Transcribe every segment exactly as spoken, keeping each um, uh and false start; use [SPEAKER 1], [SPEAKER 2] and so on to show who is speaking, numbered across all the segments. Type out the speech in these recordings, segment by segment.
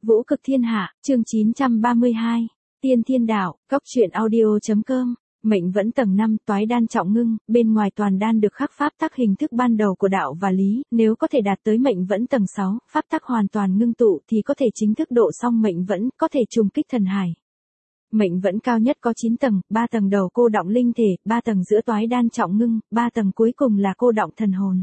[SPEAKER 1] Vũ cực thiên hạ, chương chín trăm ba mươi hai. Tiên thiên đạo, góc truyện audio.com. Mệnh vẫn tầng năm, toái đan trọng ngưng, bên ngoài toàn đan được khắc pháp tắc hình thức ban đầu của đạo và lý, nếu có thể đạt tới mệnh vẫn tầng sáu, pháp tắc hoàn toàn ngưng tụ thì có thể chính thức độ xong mệnh vẫn, có thể trùng kích thần hải. Mệnh vẫn cao nhất có chín tầng, ba tầng đầu cô đọng linh thể, ba tầng giữa toái đan trọng ngưng, ba tầng cuối cùng là cô đọng thần hồn.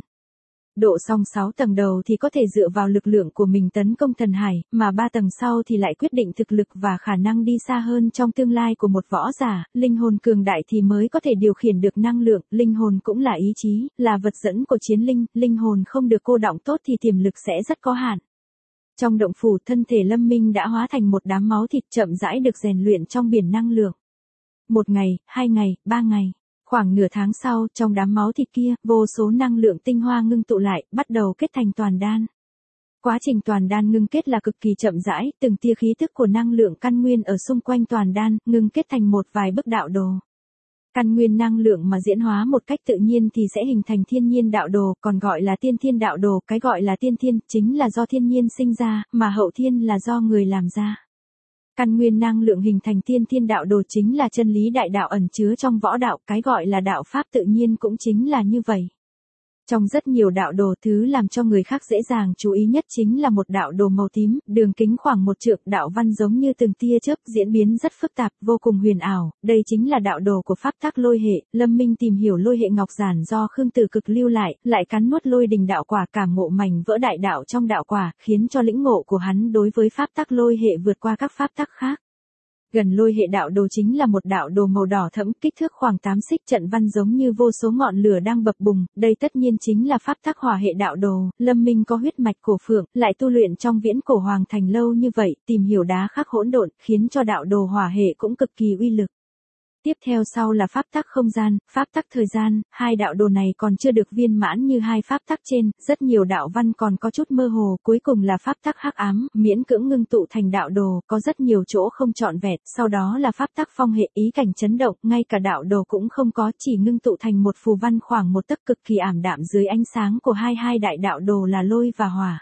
[SPEAKER 1] Độ xong sáu tầng đầu thì có thể dựa vào lực lượng của mình tấn công thần hải, mà ba tầng sau thì lại quyết định thực lực và khả năng đi xa hơn trong tương lai của một võ giả, linh hồn cường đại thì mới có thể điều khiển được năng lượng, linh hồn cũng là ý chí, là vật dẫn của chiến linh, linh hồn không được cô đọng tốt thì tiềm lực sẽ rất có hạn. Trong động phủ, thân thể Lâm Minh đã hóa thành một đám máu thịt chậm rãi được rèn luyện trong biển năng lượng. Một ngày, hai ngày, ba ngày. Khoảng nửa tháng sau, trong đám máu thịt kia, vô số năng lượng tinh hoa ngưng tụ lại, bắt đầu kết thành toàn đan. Quá trình toàn đan ngưng kết là cực kỳ chậm rãi, từng tia khí thức của năng lượng căn nguyên ở xung quanh toàn đan, ngưng kết thành một vài bức đạo đồ. Căn nguyên năng lượng mà diễn hóa một cách tự nhiên thì sẽ hình thành thiên nhiên đạo đồ, còn gọi là tiên thiên đạo đồ, cái gọi là tiên thiên, chính là do thiên nhiên sinh ra, mà hậu thiên là do người làm ra. Căn nguyên năng lượng hình thành tiên thiên đạo đồ chính là chân lý đại đạo ẩn chứa trong võ đạo, cái gọi là đạo pháp tự nhiên cũng chính là như vậy. Trong rất nhiều đạo đồ, thứ làm cho người khác dễ dàng chú ý nhất chính là một đạo đồ màu tím, đường kính khoảng một trượng, đạo văn giống như từng tia chớp, diễn biến rất phức tạp, vô cùng huyền ảo, đây chính là đạo đồ của pháp tắc lôi hệ. Lâm Minh tìm hiểu lôi hệ ngọc giản do Khương Tử Cực lưu lại, lại cắn nuốt lôi đình đạo quả, cảm ngộ mảnh vỡ đại đạo trong đạo quả, khiến cho lĩnh ngộ của hắn đối với pháp tắc lôi hệ vượt qua các pháp tắc khác. Gần lôi hệ đạo đồ chính là một đạo đồ màu đỏ thẫm, kích thước khoảng tám xích, trận văn giống như vô số ngọn lửa đang bập bùng, đây tất nhiên chính là pháp tắc hỏa hệ đạo đồ. Lâm Minh có huyết mạch cổ phượng, lại tu luyện trong viễn cổ hoàng thành lâu như vậy, tìm hiểu đá khắc hỗn độn, khiến cho đạo đồ hỏa hệ cũng cực kỳ uy lực. Tiếp theo sau là pháp tắc không gian, pháp tắc thời gian, hai đạo đồ này còn chưa được viên mãn như hai pháp tắc trên, rất nhiều đạo văn còn có chút mơ hồ, cuối cùng là pháp tắc hắc ám, miễn cưỡng ngưng tụ thành đạo đồ, có rất nhiều chỗ không trọn vẹn, sau đó là pháp tắc phong hệ, ý cảnh chấn động, ngay cả đạo đồ cũng không có, chỉ ngưng tụ thành một phù văn khoảng một tấc, cực kỳ ảm đạm dưới ánh sáng của hai hai đại đạo đồ là lôi và hỏa.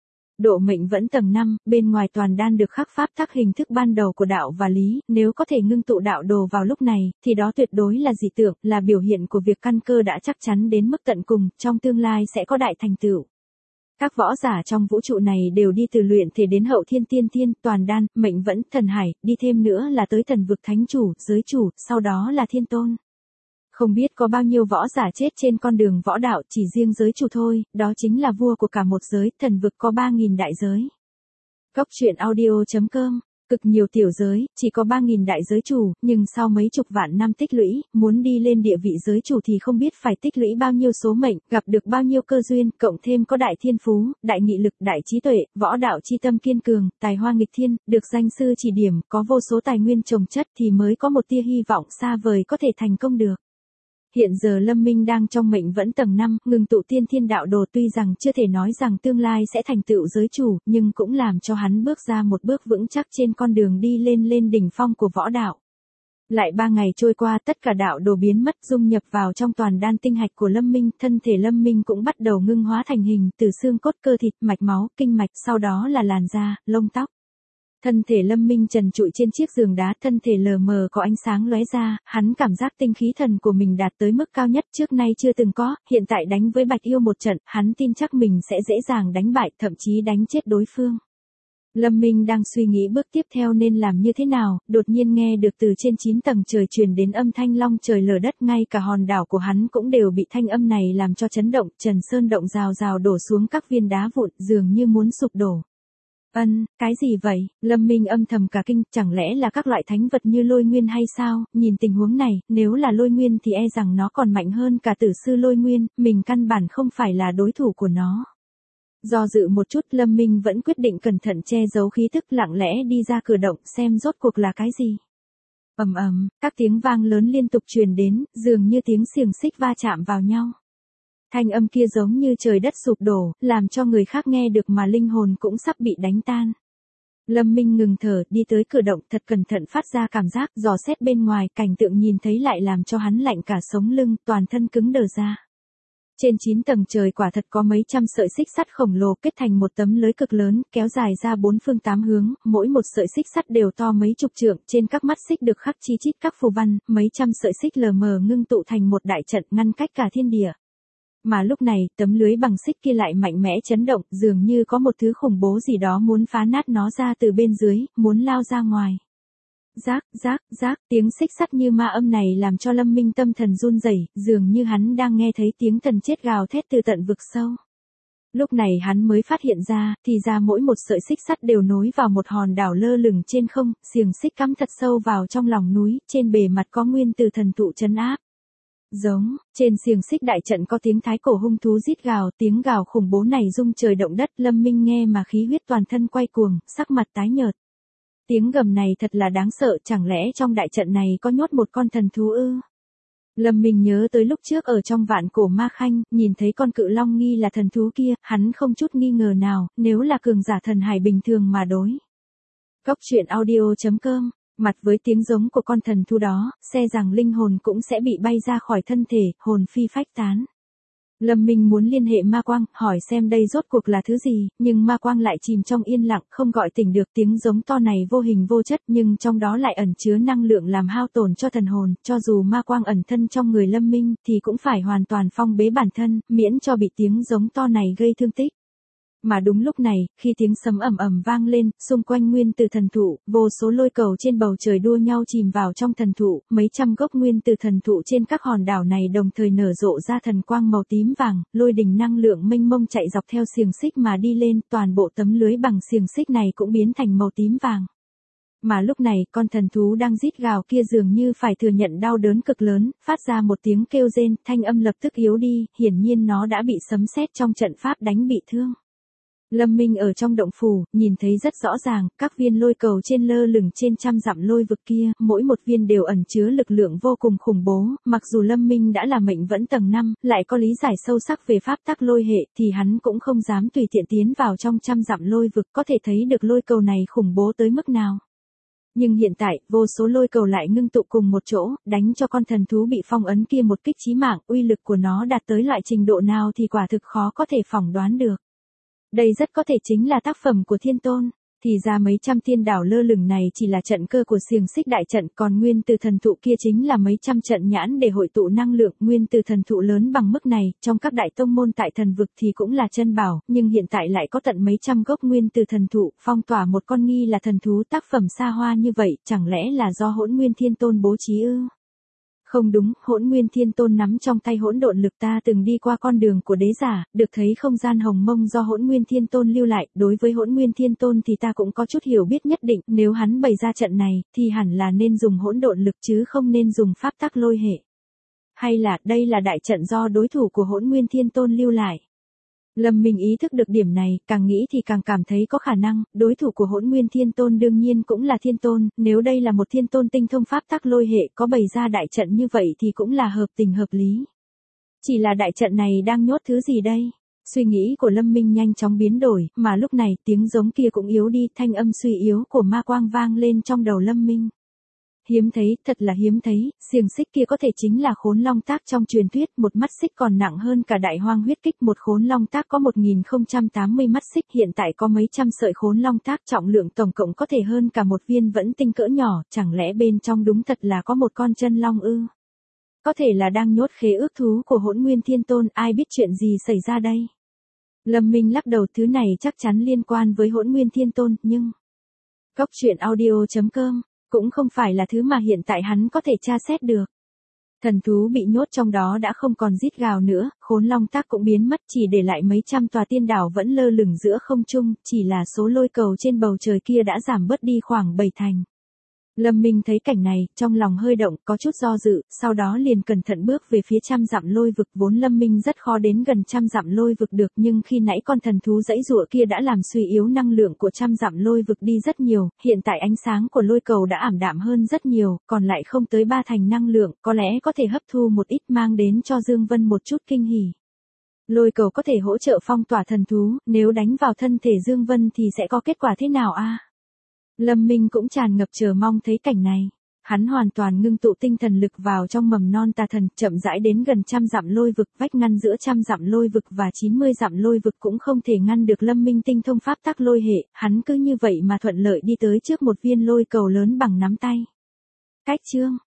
[SPEAKER 1] Độ mệnh vẫn tầng năm, bên ngoài toàn đan được khắc pháp tắc hình thức ban đầu của đạo và lý, nếu có thể ngưng tụ đạo đồ vào lúc này, thì đó tuyệt đối là dị tượng, là biểu hiện của việc căn cơ đã chắc chắn đến mức tận cùng, trong tương lai sẽ có đại thành tựu. Các võ giả trong vũ trụ này đều đi từ luyện thể đến hậu thiên tiên thiên, toàn đan, mệnh vẫn, thần hải, đi thêm nữa là tới thần vực thánh chủ, giới chủ, sau đó là thiên tôn. Không biết có bao nhiêu võ giả chết trên con đường võ đạo, chỉ riêng giới chủ thôi, đó chính là vua của cả một giới, thần vực có ba nghìn đại giới. Góc truyện audio.com, cực nhiều tiểu giới, chỉ có ba nghìn đại giới chủ, nhưng sau mấy chục vạn năm tích lũy, muốn đi lên địa vị giới chủ thì không biết phải tích lũy bao nhiêu số mệnh, gặp được bao nhiêu cơ duyên, cộng thêm có đại thiên phú, đại nghị lực, đại trí tuệ, võ đạo chi tâm kiên cường, tài hoa nghịch thiên, được danh sư chỉ điểm, có vô số tài nguyên chồng chất thì mới có một tia hy vọng xa vời có thể thành công được. Hiện giờ Lâm Minh đang trong mệnh vẫn tầng năm, ngừng tụ tiên thiên đạo đồ, tuy rằng chưa thể nói rằng tương lai sẽ thành tựu giới chủ, nhưng cũng làm cho hắn bước ra một bước vững chắc trên con đường đi lên lên đỉnh phong của võ đạo. Lại ba ngày trôi qua, tất cả đạo đồ biến mất, dung nhập vào trong toàn đan tinh hạch của Lâm Minh, thân thể Lâm Minh cũng bắt đầu ngưng hóa thành hình, từ xương cốt, cơ thịt, mạch máu, kinh mạch, sau đó là làn da, lông tóc. Thân thể Lâm Minh trần trụi trên chiếc giường đá, thân thể lờ mờ có ánh sáng lóe ra, hắn cảm giác tinh khí thần của mình đạt tới mức cao nhất trước nay chưa từng có, hiện tại đánh với Bạch Yêu một trận, hắn tin chắc mình sẽ dễ dàng đánh bại, thậm chí đánh chết đối phương. Lâm Minh đang suy nghĩ bước tiếp theo nên làm như thế nào, đột nhiên nghe được từ trên chín tầng trời truyền đến âm thanh long trời lở đất, ngay cả hòn đảo của hắn cũng đều bị thanh âm này làm cho chấn động, Trần Sơn động rào rào đổ xuống các viên đá vụn, dường như muốn sụp đổ. Ân, cái gì vậy? Lâm Minh âm thầm cả kinh, chẳng lẽ là các loại thánh vật như lôi nguyên hay sao? Nhìn tình huống này, nếu là lôi nguyên thì e rằng nó còn mạnh hơn cả tử sư lôi nguyên, mình căn bản không phải là đối thủ của nó. Do dự một chút, Lâm Minh vẫn quyết định cẩn thận che giấu khí tức, lặng lẽ đi ra cửa động xem rốt cuộc là cái gì. Ầm ầm, các tiếng vang lớn liên tục truyền đến, dường như tiếng xiềng xích va chạm vào nhau. Thanh âm kia giống như trời đất sụp đổ, làm cho người khác nghe được mà linh hồn cũng sắp bị đánh tan. Lâm Minh ngừng thở, đi tới cửa động, thật cẩn thận phát ra cảm giác, dò xét bên ngoài, cảnh tượng nhìn thấy lại làm cho hắn lạnh cả sống lưng, toàn thân cứng đờ ra. Trên chín tầng trời quả thật có mấy trăm sợi xích sắt khổng lồ kết thành một tấm lưới cực lớn, kéo dài ra bốn phương tám hướng, mỗi một sợi xích sắt đều to mấy chục trượng, trên các mắt xích được khắc chi chít các phù văn, mấy trăm sợi xích lờ mờ ngưng tụ thành một đại trận ngăn cách cả thiên địa. Mà lúc này, tấm lưới bằng xích kia lại mạnh mẽ chấn động, dường như có một thứ khủng bố gì đó muốn phá nát nó ra từ bên dưới, muốn lao ra ngoài. Rác, rác, rác, tiếng xích sắt như ma âm này làm cho Lâm Minh tâm thần run rẩy, dường như hắn đang nghe thấy tiếng thần chết gào thét từ tận vực sâu. Lúc này hắn mới phát hiện ra, thì ra mỗi một sợi xích sắt đều nối vào một hòn đảo lơ lửng trên không, xiềng xích cắm thật sâu vào trong lòng núi, trên bề mặt có nguyên từ thần thụ trấn áp. Giống, trên xiềng xích đại trận có tiếng thái cổ hung thú rít gào, tiếng gào khủng bố này rung trời động đất, Lâm Minh nghe mà khí huyết toàn thân quay cuồng, sắc mặt tái nhợt. Tiếng gầm này thật là đáng sợ, chẳng lẽ trong đại trận này có nhốt một con thần thú ư? Lâm Minh nhớ tới lúc trước ở trong vạn cổ ma khanh, nhìn thấy con cự long nghi là thần thú kia, hắn không chút nghi ngờ nào, nếu là cường giả thần hải bình thường mà đối. Góc truyện audio chấm com, mặt với tiếng giống của con thần thú đó, xe rằng linh hồn cũng sẽ bị bay ra khỏi thân thể, hồn phi phách tán. Lâm Minh muốn liên hệ ma quang, hỏi xem đây rốt cuộc là thứ gì, nhưng ma quang lại chìm trong yên lặng, không gọi tỉnh được tiếng giống to này vô hình vô chất, nhưng trong đó lại ẩn chứa năng lượng làm hao tổn cho thần hồn, cho dù ma quang ẩn thân trong người Lâm Minh, thì cũng phải hoàn toàn phong bế bản thân, miễn cho bị tiếng giống to này gây thương tích. Mà đúng lúc này, khi tiếng sấm ầm ầm vang lên, xung quanh nguyên từ thần thụ, vô số lôi cầu trên bầu trời đua nhau chìm vào trong thần thụ, mấy trăm gốc nguyên từ thần thụ trên các hòn đảo này đồng thời nở rộ ra thần quang màu tím vàng, lôi đình năng lượng mênh mông chạy dọc theo xiềng xích mà đi lên, toàn bộ tấm lưới bằng xiềng xích này cũng biến thành màu tím vàng. Mà lúc này, con thần thú đang rít gào kia dường như phải thừa nhận đau đớn cực lớn, phát ra một tiếng kêu rên, thanh âm lập tức yếu đi, hiển nhiên nó đã bị sấm sét trong trận pháp đánh bị thương. Lâm Minh ở trong động phủ, nhìn thấy rất rõ ràng, các viên lôi cầu trên lơ lửng trên trăm dặm lôi vực kia, mỗi một viên đều ẩn chứa lực lượng vô cùng khủng bố, mặc dù Lâm Minh đã là mệnh vẫn tầng năm, lại có lý giải sâu sắc về pháp tắc lôi hệ, thì hắn cũng không dám tùy tiện tiến vào trong trăm dặm lôi vực, có thể thấy được lôi cầu này khủng bố tới mức nào. Nhưng hiện tại, vô số lôi cầu lại ngưng tụ cùng một chỗ, đánh cho con thần thú bị phong ấn kia một kích chí mạng, uy lực của nó đạt tới loại trình độ nào thì quả thực khó có thể phỏng đoán được. Đây rất có thể chính là tác phẩm của thiên tôn, thì ra mấy trăm thiên đảo lơ lửng này chỉ là trận cơ của xiềng xích đại trận, còn nguyên từ thần thụ kia chính là mấy trăm trận nhãn để hội tụ năng lượng, nguyên từ thần thụ lớn bằng mức này, trong các đại tông môn tại thần vực thì cũng là chân bảo, nhưng hiện tại lại có tận mấy trăm gốc nguyên từ thần thụ, phong tỏa một con nghi là thần thú tác phẩm xa hoa như vậy, chẳng lẽ là do Hỗn Nguyên Thiên Tôn bố trí ư? Không đúng, Hỗn Nguyên Thiên Tôn nắm trong tay hỗn độn lực, ta từng đi qua con đường của đế giả, được thấy không gian hồng mông do Hỗn Nguyên Thiên Tôn lưu lại, đối với Hỗn Nguyên Thiên Tôn thì ta cũng có chút hiểu biết nhất định, nếu hắn bày ra trận này, thì hẳn là nên dùng hỗn độn lực chứ không nên dùng pháp tắc lôi hệ. Hay là, đây là đại trận do đối thủ của Hỗn Nguyên Thiên Tôn lưu lại? Lâm Minh ý thức được điểm này, càng nghĩ thì càng cảm thấy có khả năng, đối thủ của Hỗn Nguyên Thiên Tôn đương nhiên cũng là Thiên Tôn, nếu đây là một Thiên Tôn tinh thông pháp tắc lôi hệ có bày ra đại trận như vậy thì cũng là hợp tình hợp lý. Chỉ là đại trận này đang nhốt thứ gì đây? Suy nghĩ của Lâm Minh nhanh chóng biến đổi, mà lúc này tiếng giống kia cũng yếu đi, thanh âm suy yếu của ma quang vang lên trong đầu Lâm Minh. Hiếm thấy, thật là hiếm thấy, xiềng xích kia có thể chính là khốn long tác trong truyền thuyết, một mắt xích còn nặng hơn cả đại hoang huyết kích, một khốn long tác có một nghìn không trăm tám mươi mắt xích, hiện tại có mấy trăm sợi khốn long tác, trọng lượng tổng cộng có thể hơn cả một viên vẫn tinh cỡ nhỏ, chẳng lẽ bên trong đúng thật là có một con chân long ư? Có thể là đang nhốt khế ước thú của Hỗn Nguyên Thiên Tôn, ai biết chuyện gì xảy ra đây? Lâm Minh lắc đầu, thứ này chắc chắn liên quan với Hỗn Nguyên Thiên Tôn, nhưng... Góc truyện audio chấm com cũng không phải là thứ mà hiện tại hắn có thể tra xét được. Thần thú bị nhốt trong đó đã không còn rít gào nữa, khốn long tác cũng biến mất, chỉ để lại mấy trăm tòa tiên đảo vẫn lơ lửng giữa không trung, chỉ là số lôi cầu trên bầu trời kia đã giảm bớt đi khoảng bảy thành. Lâm Minh thấy cảnh này, trong lòng hơi động, có chút do dự, sau đó liền cẩn thận bước về phía trăm dặm lôi vực, vốn Lâm Minh rất khó đến gần trăm dặm lôi vực được, nhưng khi nãy con thần thú dãy giụa kia đã làm suy yếu năng lượng của trăm dặm lôi vực đi rất nhiều, hiện tại ánh sáng của lôi cầu đã ảm đạm hơn rất nhiều, còn lại không tới ba thành năng lượng, có lẽ có thể hấp thu một ít mang đến cho Dương Vân một chút kinh hỉ. Lôi cầu có thể hỗ trợ phong tỏa thần thú, nếu đánh vào thân thể Dương Vân thì sẽ có kết quả thế nào a? À? Lâm Minh cũng tràn ngập chờ mong thấy cảnh này. Hắn hoàn toàn ngưng tụ tinh thần lực vào trong mầm non tà thần, chậm rãi đến gần trăm dặm lôi vực, vách ngăn giữa trăm dặm lôi vực và chín mươi dặm lôi vực cũng không thể ngăn được Lâm Minh tinh thông pháp tắc lôi hệ, hắn cứ như vậy mà thuận lợi đi tới trước một viên lôi cầu lớn bằng nắm tay. Cách chương